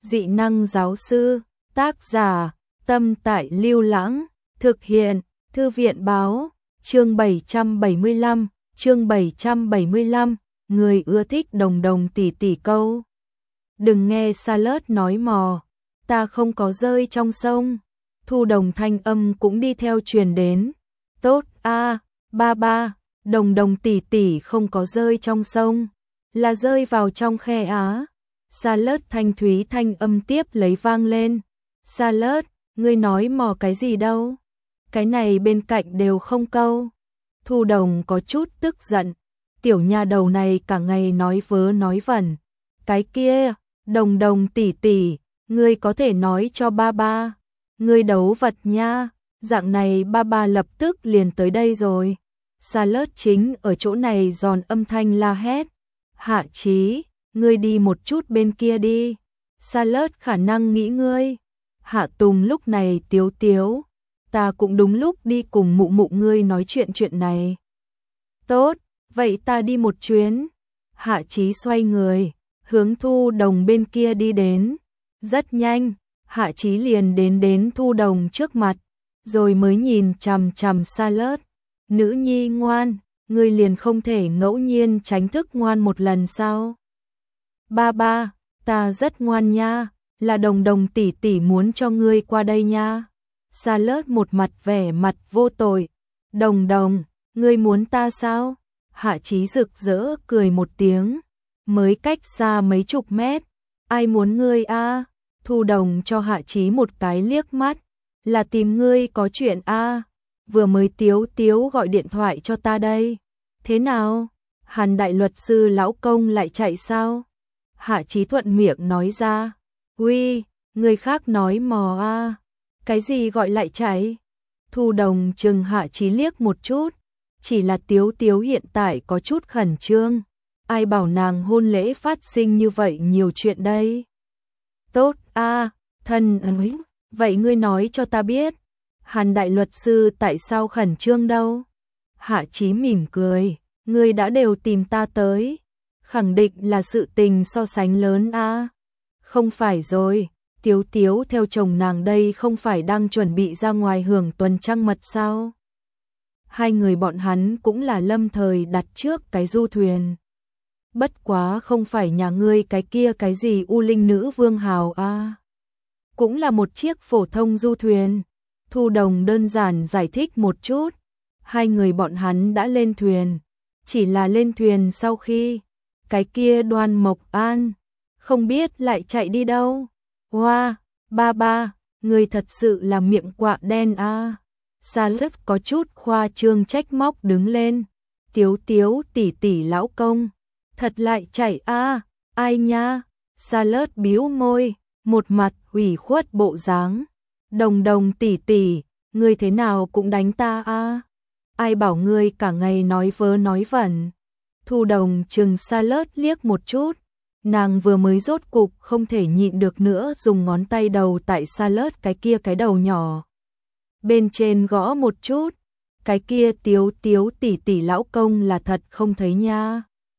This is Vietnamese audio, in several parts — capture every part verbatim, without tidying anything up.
dị năng giáo sư, tác giả, Tâm Tại Lưu Lãng, thực hiện, Thư viện báo, chương bảy trăm bảy mươi lăm, chương bảy trăm bảy mươi lăm, người ưa thích đồng đồng tỷ tỷ câu. Đừng nghe Salad nói mò, ta không có rơi trong sông. Thu Đồng thanh âm cũng đi theo truyền đến. Tốt a, ba ba, đồng đồng tỷ tỷ không có rơi trong sông, là rơi vào trong khe á. Salad thanh thúy thanh âm tiếp lấy vang lên. Salad, ngươi nói mò cái gì đâu? Cái này bên cạnh đều không câu. Thu Đồng có chút tức giận. Tiểu nha đầu này cả ngày nói vớ nói vẩn. Cái kia, đồng đồng tỷ tỷ, ngươi có thể nói cho ba ba. Ngươi đấu vật nha, dạng này ba ba lập tức liền tới đây rồi. Salad chính ở chỗ này giòn âm thanh la hét. Hạ Chí, ngươi đi một chút bên kia đi. Salad khả năng nghĩ ngươi. Hạ Tùng lúc này tiếu tiếu. Ta cũng đúng lúc đi cùng mụ mụ ngươi nói chuyện chuyện này. Tốt, vậy ta đi một chuyến. Hạ Chí xoay người, hướng Thu Đồng bên kia đi đến. Rất nhanh, Hạ Chí liền đến đến Thu Đồng trước mặt, rồi mới nhìn chằm chằm Salad. Nữ nhi ngoan, ngươi liền không thể ngẫu nhiên tránh thức ngoan một lần sao? Ba ba, ta rất ngoan nha, là đồng đồng tỷ tỷ muốn cho ngươi qua đây nha. Salad một mặt vẻ mặt vô tội. Đồng đồng, ngươi muốn ta sao? Hạ Chí rực rỡ cười một tiếng. Mới cách xa mấy chục mét. Ai muốn ngươi a? Thu Đồng cho Hạ Chí một cái liếc mắt. Là tìm ngươi có chuyện a. Vừa mới Tiếu Tiếu gọi điện thoại cho ta đây. Thế nào? Hàn đại luật sư lão công lại chạy sao? Hạ Chí thuận miệng nói ra. Uy, người khác nói mò a. Cái gì gọi lại chạy? Thu Đồng chừng Hạ Chí liếc một chút. Chỉ là Tiếu Tiếu hiện tại có chút khẩn trương. Ai bảo nàng hôn lễ phát sinh như vậy nhiều chuyện đây? Tốt a, thân ấy, vậy ngươi nói cho ta biết. Hàn đại luật sư tại sao khẩn trương đâu? Hạ Chí mỉm cười, ngươi đã đều tìm ta tới. Khẳng định là sự tình so sánh lớn a. Không phải rồi, Tiếu Tiếu theo chồng nàng đây không phải đang chuẩn bị ra ngoài hưởng tuần trăng mật sao? Hai người bọn hắn cũng là lâm thời đặt trước cái du thuyền. Bất quá không phải nhà ngươi cái kia cái gì U Linh Nữ Vương Hào a. Cũng là một chiếc phổ thông du thuyền. Thu Đồng đơn giản giải thích một chút. Hai người bọn hắn đã lên thuyền. Chỉ là lên thuyền sau khi cái kia Đoan Mộc An không biết lại chạy đi đâu. Hoa, wow, ba ba, người thật sự là miệng quạ đen a. Salad có chút khoa trương trách móc đứng lên. Tiếu Tiếu tỷ tỷ lão công, thật lại chạy a, ai nha? Salad bĩu môi, một mặt ủy khuất bộ dáng. Đồng đồng tỷ tỷ, ngươi thế nào cũng đánh ta a? Ai bảo ngươi cả ngày nói vớ nói vẩn? Thu Đồng chừng Salad liếc một chút. Nàng vừa mới rốt cục không thể nhịn được nữa, dùng ngón tay đầu tại Salad cái kia cái đầu nhỏ bên trên gõ một chút. Cái kia Tiếu Tiếu tỷ tỷ lão công là thật không thấy nha.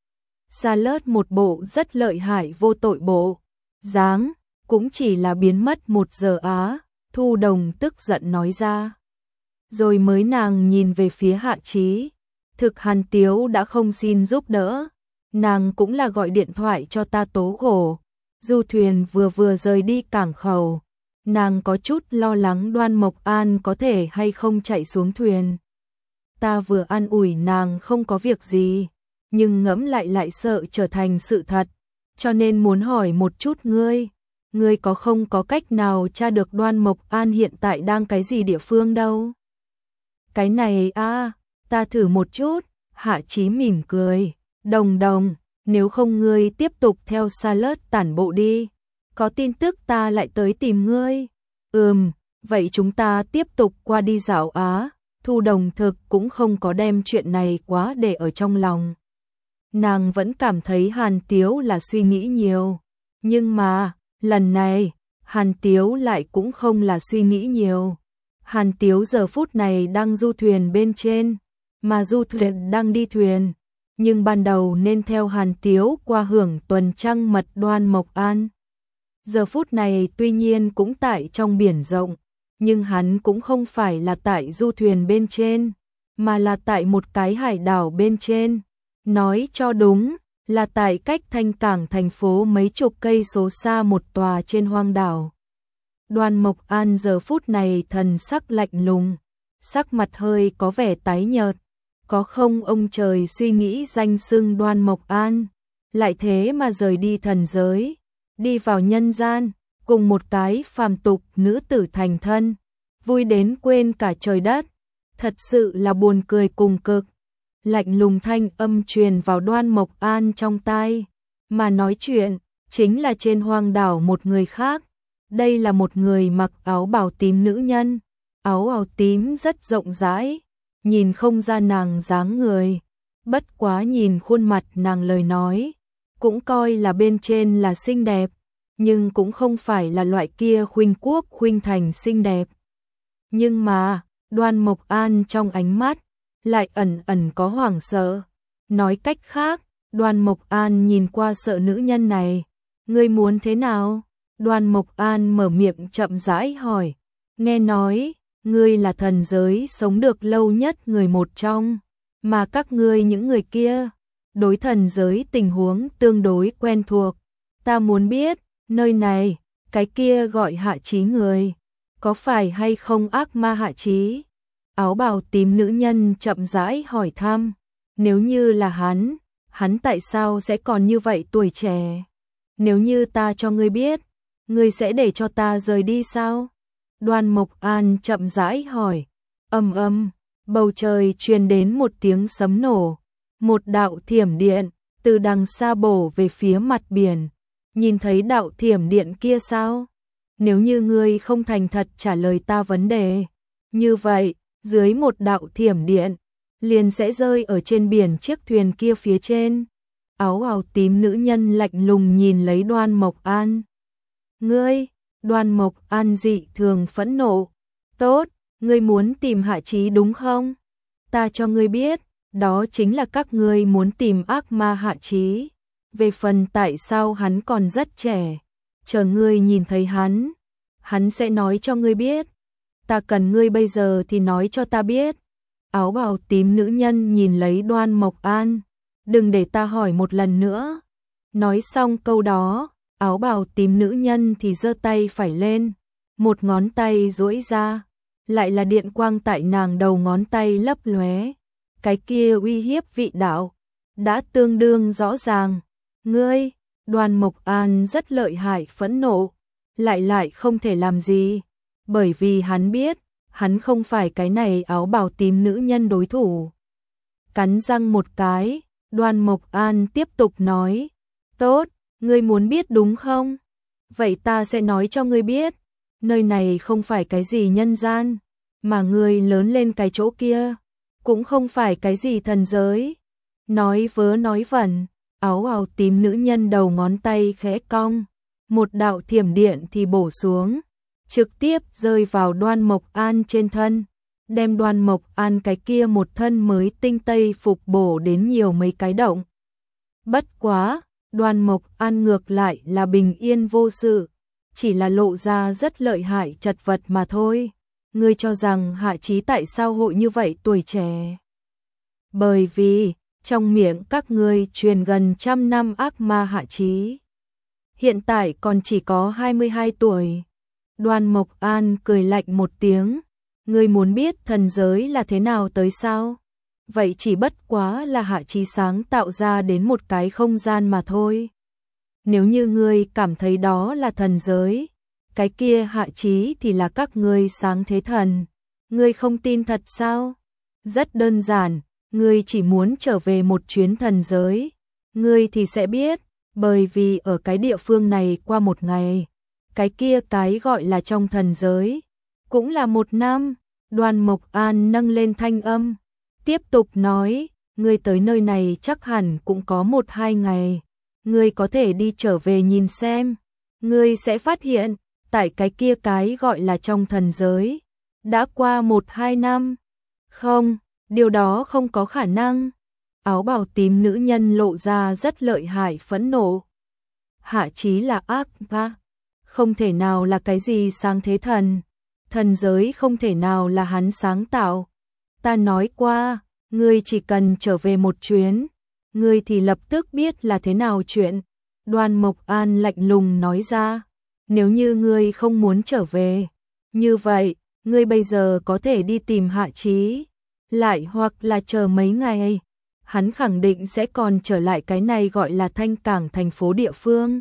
Salad một bộ rất lợi hại vô tội bộ dáng, cũng chỉ là biến mất một giờ á. Thu Đồng tức giận nói ra. Rồi mới nàng nhìn về phía Hạ Chí. Thực Hàn Tiếu đã không xin giúp đỡ. Nàng cũng là gọi điện thoại cho ta tố khổ. Du thuyền vừa vừa rời đi cảng khẩu. Nàng có chút lo lắng Đoan Mộc An có thể hay không chạy xuống thuyền. Ta vừa an ủi nàng không có việc gì, nhưng ngẫm lại lại sợ trở thành sự thật, cho nên muốn hỏi một chút ngươi. Ngươi có không có cách nào tra được Đoan Mộc An hiện tại đang cái gì địa phương đâu? Cái này a, ta thử một chút. Hạ Chí mỉm cười. Đồng đồng, nếu không ngươi tiếp tục theo Salad tản bộ đi. Có tin tức ta lại tới tìm ngươi. Ừm, vậy chúng ta tiếp tục qua đi dạo á. Thu Đồng thực cũng không có đem chuyện này quá để ở trong lòng. Nàng vẫn cảm thấy Hàn Tiếu là suy nghĩ nhiều. Nhưng mà, lần này, Hàn Tiếu lại cũng không là suy nghĩ nhiều. Hàn Tiếu giờ phút này đang du thuyền bên trên, mà du thuyền đang đi thuyền. Nhưng ban đầu nên theo Hàn Tiếu qua hưởng tuần trăng mật Đoan Mộc An. Giờ phút này tuy nhiên cũng tại trong biển rộng, nhưng hắn cũng không phải là tại du thuyền bên trên, mà là tại một cái hải đảo bên trên. Nói cho đúng, là tại cách Thanh Cảng thành phố mấy chục cây số xa một tòa trên hoang đảo. Đoan Mộc An giờ phút này thần sắc lạnh lùng, sắc mặt hơi có vẻ tái nhợt. Có không ông trời suy nghĩ danh xưng Đoan Mộc An, lại thế mà rời đi thần giới, đi vào nhân gian, cùng một cái phàm tục nữ tử thành thân, vui đến quên cả trời đất, thật sự là buồn cười cùng cực. Lạnh lùng thanh âm truyền vào Đoan Mộc An trong tai, mà nói chuyện chính là trên hoang đảo một người khác. Đây là một người mặc áo bào tím nữ nhân, áo bào tím rất rộng rãi, nhìn không ra nàng dáng người, bất quá nhìn khuôn mặt nàng lời nói, cũng coi là bên trên là xinh đẹp, nhưng cũng không phải là loại kia khuynh quốc khuynh thành xinh đẹp. Nhưng mà, Đoan Mộc An trong ánh mắt lại ẩn ẩn có hoảng sợ. Nói cách khác, Đoan Mộc An nhìn qua sợ nữ nhân này. Ngươi muốn thế nào? Đoan Mộc An mở miệng chậm rãi hỏi. Nghe nói, ngươi là thần giới sống được lâu nhất người một trong, mà các ngươi những người kia, đối thần giới tình huống tương đối quen thuộc. Ta muốn biết, nơi này, cái kia gọi Hạ Chí người, có phải hay không ác ma Hạ Chí? Áo bào tím nữ nhân chậm rãi hỏi thăm, nếu như là hắn, hắn tại sao sẽ còn như vậy tuổi trẻ? Nếu như ta cho ngươi biết, ngươi sẽ để cho ta rời đi sao? Đoan Mộc An chậm rãi hỏi. Ầm ầm, bầu trời truyền đến một tiếng sấm nổ, một đạo thiểm điện từ đằng xa bổ về phía mặt biển. Nhìn thấy đạo thiểm điện kia sao? Nếu như ngươi không thành thật trả lời ta vấn đề, như vậy, dưới một đạo thiểm điện, liền sẽ rơi ở trên biển chiếc thuyền kia phía trên. Áo bào tím nữ nhân lạnh lùng nhìn lấy Đoan Mộc An. Ngươi, Đoan Mộc An dị thường phẫn nộ. Tốt, ngươi muốn tìm Hạ Chí đúng không? Ta cho ngươi biết, đó chính là các ngươi muốn tìm ác ma Hạ Chí. Về phần tại sao hắn còn rất trẻ, chờ ngươi nhìn thấy hắn, hắn sẽ nói cho ngươi biết. Ta cần ngươi bây giờ thì nói cho ta biết. Áo bào tím nữ nhân nhìn lấy Đoan Mộc An. Đừng để ta hỏi một lần nữa. Nói xong câu đó, áo bào tím nữ nhân thì giơ tay phải lên, một ngón tay duỗi ra, lại là điện quang tại nàng đầu ngón tay lấp lóe. Cái kia uy hiếp vị đạo đã tương đương rõ ràng. Ngươi, Đoan Mộc An rất lợi hại phẫn nộ, lại lại không thể làm gì, bởi vì hắn biết, hắn không phải cái này áo bào tím nữ nhân đối thủ. Cắn răng một cái, Đoan Mộc An tiếp tục nói, tốt, ngươi muốn biết đúng không? Vậy ta sẽ nói cho ngươi biết, nơi này không phải cái gì nhân gian, mà ngươi lớn lên cái chỗ kia, cũng không phải cái gì thần giới. Nói vớ nói vẩn, áo bào tím nữ nhân đầu ngón tay khẽ cong, một đạo thiểm điện thì bổ xuống, trực tiếp rơi vào Đoan Mộc An trên thân, đem Đoan Mộc An cái kia một thân mới tinh tây phục bổ đến nhiều mấy cái động. Bất quá, Đoan Mộc An ngược lại là bình yên vô sự, chỉ là lộ ra rất lợi hại chật vật mà thôi. Ngươi cho rằng Hạ Chí tại sao hội như vậy tuổi trẻ? Bởi vì, trong miệng các ngươi truyền gần trăm năm ác ma Hạ Chí, hiện tại còn chỉ có hai mươi hai tuổi. Đoan Mộc An cười lạnh một tiếng, ngươi muốn biết thần giới là thế nào tới sao? Vậy chỉ bất quá là Hạ Chí sáng tạo ra đến một cái không gian mà thôi. Nếu như ngươi cảm thấy đó là thần giới, cái kia Hạ Chí thì là các ngươi sáng thế thần. Ngươi không tin thật sao? Rất đơn giản, ngươi chỉ muốn trở về một chuyến thần giới, ngươi thì sẽ biết, bởi vì ở cái địa phương này qua một ngày, cái kia cái gọi là trong thần giới, cũng là một năm. Đoan Mộc An nâng lên thanh âm, tiếp tục nói, ngươi tới nơi này chắc hẳn cũng có một hai ngày, ngươi có thể đi trở về nhìn xem, ngươi sẽ phát hiện, tại cái kia cái gọi là trong thần giới, đã qua một hai năm. Không, điều đó không có khả năng. Áo bào tím nữ nhân lộ ra rất lợi hại phẫn nộ. Hạ Chí là ác ma, không thể nào là cái gì sáng thế thần, thần giới không thể nào là hắn sáng tạo. Ta nói qua, ngươi chỉ cần trở về một chuyến, ngươi thì lập tức biết là thế nào chuyện. Đoan Mộc An lạnh lùng nói ra, nếu như ngươi không muốn trở về, như vậy, ngươi bây giờ có thể đi tìm Hạ Chí, lại hoặc là chờ mấy ngày, hắn khẳng định sẽ còn trở lại cái này gọi là Thanh Cảng thành phố địa phương.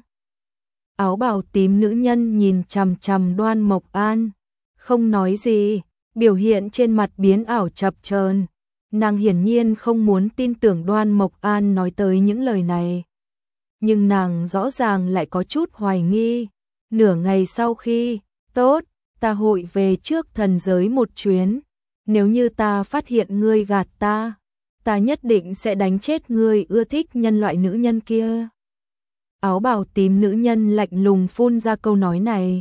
Áo bào tím nữ nhân nhìn chằm chằm Đoan Mộc An, không nói gì, biểu hiện trên mặt biến ảo chập chờn. Nàng hiển nhiên không muốn tin tưởng Đoan Mộc An nói tới những lời này. Nhưng nàng rõ ràng lại có chút hoài nghi. Nửa ngày sau khi, tốt, ta hội về trước thần giới một chuyến. Nếu như ta phát hiện ngươi gạt ta, ta nhất định sẽ đánh chết ngươi ưa thích nhân loại nữ nhân kia. Áo bào tím nữ nhân lạnh lùng phun ra câu nói này.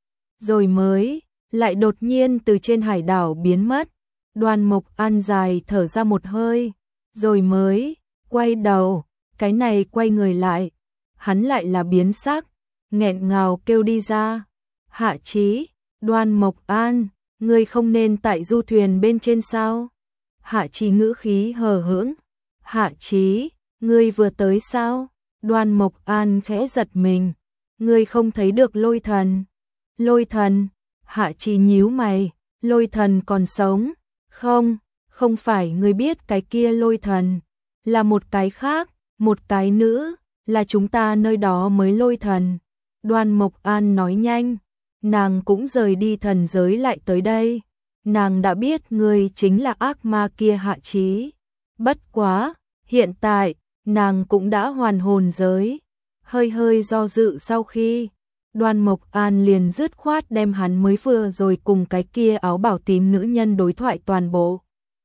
Rồi mới, lại đột nhiên từ trên hải đảo biến mất. Đoan Mộc An dài thở ra một hơi, rồi mới, quay đầu, cái này quay người lại. Hắn lại là biến sắc, nghẹn ngào kêu đi ra. Hạ Chí, Đoan Mộc An, ngươi không nên tại du thuyền bên trên sao? Hạ Chí ngữ khí hờ hững. Hạ Chí, ngươi vừa tới sao? Đoan Mộc An khẽ giật mình. Ngươi không thấy được Lôi Thần? Lôi Thần? Hạ Chí nhíu mày. Lôi Thần còn sống? Không, không phải ngươi biết cái kia Lôi Thần. Là một cái khác, một cái nữ, là chúng ta nơi đó mới Lôi Thần. Đoan Mộc An nói nhanh. Nàng cũng rời đi thần giới lại tới đây. Nàng đã biết ngươi chính là ác ma kia Hạ Chí. Bất quá, hiện tại, nàng cũng đã hoàn hồn giới. Hơi hơi do dự sau khi, Đoan Mộc An liền dứt khoát đem hắn mới vừa rồi cùng cái kia áo bảo tím nữ nhân đối thoại toàn bộ.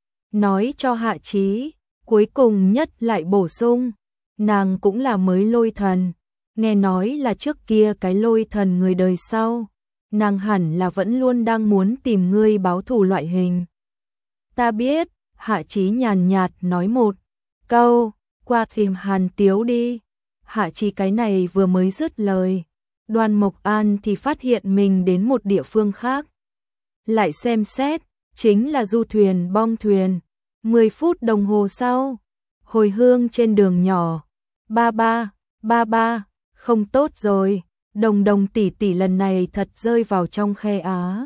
Nói cho Hạ Chí, cuối cùng nhất lại bổ sung, nàng cũng là mới Lôi Thần. Nghe nói là trước kia cái Lôi Thần người đời sau. Nàng hẳn là vẫn luôn đang muốn tìm ngươi báo thù loại hình. Ta biết, Hạ Chí nhàn nhạt nói một câu, qua tìm Hàn Tiếu đi. Hạ Chí cái này vừa mới dứt lời, Đoan Mộc An thì phát hiện mình đến một địa phương khác. Lại xem xét, chính là du thuyền bong thuyền. Mười phút đồng hồ sau, hồi hương trên đường nhỏ. Ba ba, ba ba, không tốt rồi. Đồng đồng tỷ tỷ lần này thật rơi vào trong khe á.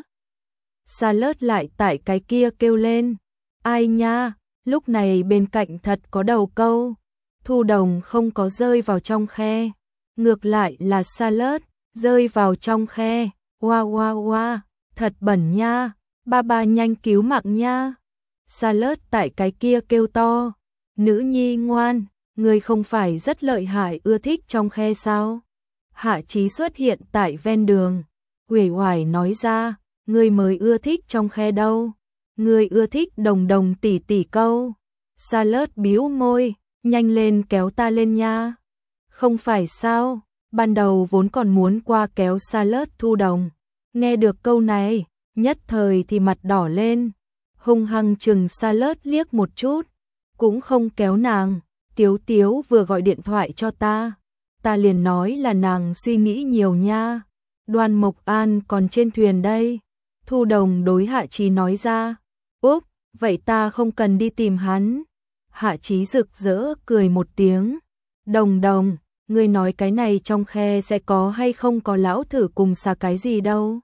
Sa Lớt lại tại cái kia kêu lên. Ai nha, lúc này bên cạnh thật có đầu câu. Thu Đồng không có rơi vào trong khe. Ngược lại là Sa Lớt, rơi vào trong khe. Oa oa oa, thật bẩn nha. Ba ba nhanh cứu mạng nha. Sa Lớt tại cái kia kêu to. Nữ nhi ngoan, người không phải rất lợi hại ưa thích trong khe sao? Hạ Chí xuất hiện tại ven đường, uể oải nói ra, ngươi mới ưa thích trong khe đâu, ngươi ưa thích Đồng đồng tỷ tỷ câu. Sa Lớt bĩu môi, nhanh lên kéo ta lên nha. Không phải sao, ban đầu vốn còn muốn qua kéo Sa Lớt Thu Đồng. Nghe được câu này, nhất thời thì mặt đỏ lên, hung hăng chừng Sa Lớt liếc một chút, cũng không kéo nàng. Tiếu Tiếu vừa gọi điện thoại cho ta. Ta liền nói là nàng suy nghĩ nhiều nha. Đoan Mộc An còn trên thuyền đây. Thu Đồng đối Hạ Chí nói ra. Úp, vậy ta không cần đi tìm hắn. Hạ Chí rực rỡ cười một tiếng. Đồng đồng, ngươi nói cái này trong khe sẽ có hay không có lão thử cùng xà cái gì đâu.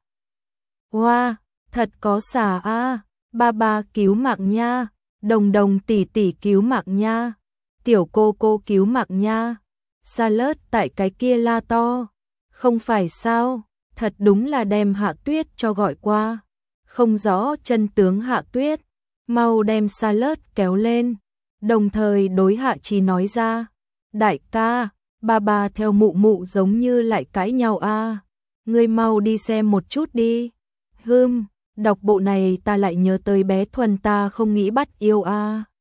Wow, thật có xà a. Ba ba cứu mạng nha. Đồng đồng tỷ tỷ cứu mạng nha. Tiểu cô cô cứu mạng nha. Sa Lớt tại cái kia la to. Không phải sao, thật đúng là đem Hạ Tuyết cho gọi qua. Không rõ chân tướng Hạ Tuyết, mau đem Sa Lớt kéo lên. Đồng thời đối Hạ Chí nói ra. Đại ca, ba ba theo mụ mụ giống như lại cãi nhau a. Ngươi mau đi xem một chút đi. Hừm, đọc bộ này ta lại nhớ tới bé Thuần ta không nghĩ bắt yêu a.